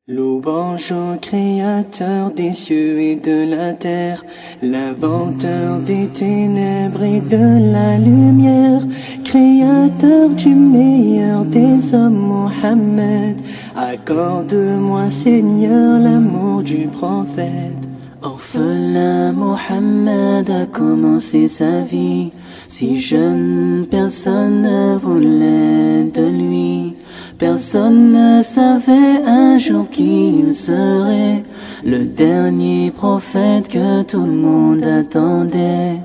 Louange au Créateur des cieux et de la terre, l'inventeur des ténèbres et de la lumière, Créateur du meilleur des hommes, Mohammed. Accorde-moi, Seigneur, l'amour du prophète. Orphelin, Mohammed a commencé sa vie. Si jeune, personne ne voulait de lui. Personne ne savait un jour qu'il serait le dernier prophète que tout le monde attendait.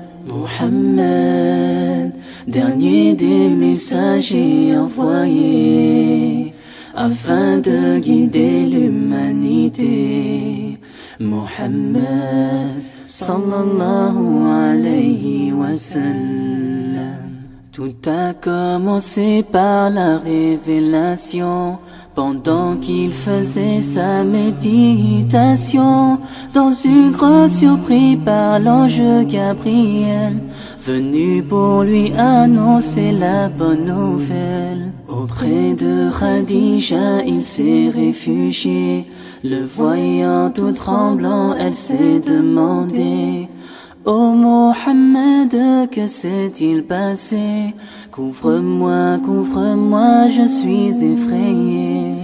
Mohammed, dernier des messagers envoyés afin de guider l'humanité. Mohammed, sallallahu alayhi wa sallam. Tout a commencé par la révélation, pendant qu'il faisait sa méditation, dans une grotte surpris par l'ange Gabriel, venu pour lui annoncer la bonne nouvelle. Auprès de Khadija, il s'est réfugié, le voyant tout tremblant, elle s'est demandé: oh Mohammed, que s'est-il passé? Couvre-moi, couvre-moi, je suis effrayé.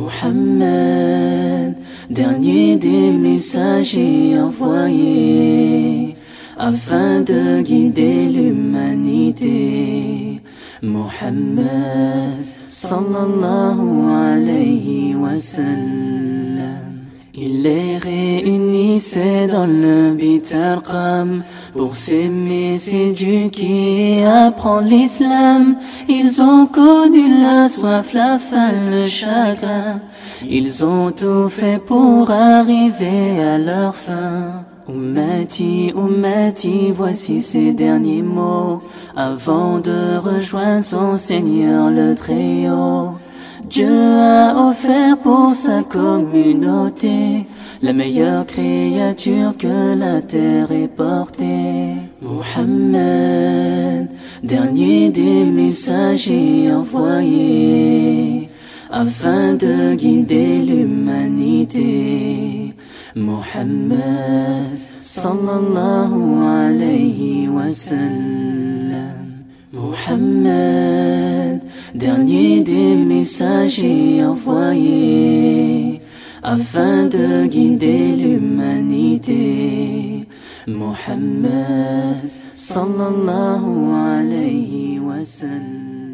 Mohammed, dernier des messagers envoyés afin de guider l'humanité. Mohammed, sallallahu alayhi wa sallam. Il les réunissait dans le Beit Arqam pour s'aimer, s'éduquer et apprendre l'islam. Ils ont connu la soif, la faim, le chagrin. Ils ont tout fait pour arriver à leur fin. Ummati, Ummati, voici ces derniers mots avant de rejoindre son Seigneur le Très-Haut. Dieu a offert pour sa communauté la meilleure créature que la terre ait portée. Mohammed, dernier des messagers envoyés afin de guider l'humanité. Mohammed, sallallahu alayhi wa sallam. Mohammed, dernier des messagers envoyés afin de guider l'humanité. Mohammed, sallallahu alayhi wa sallam.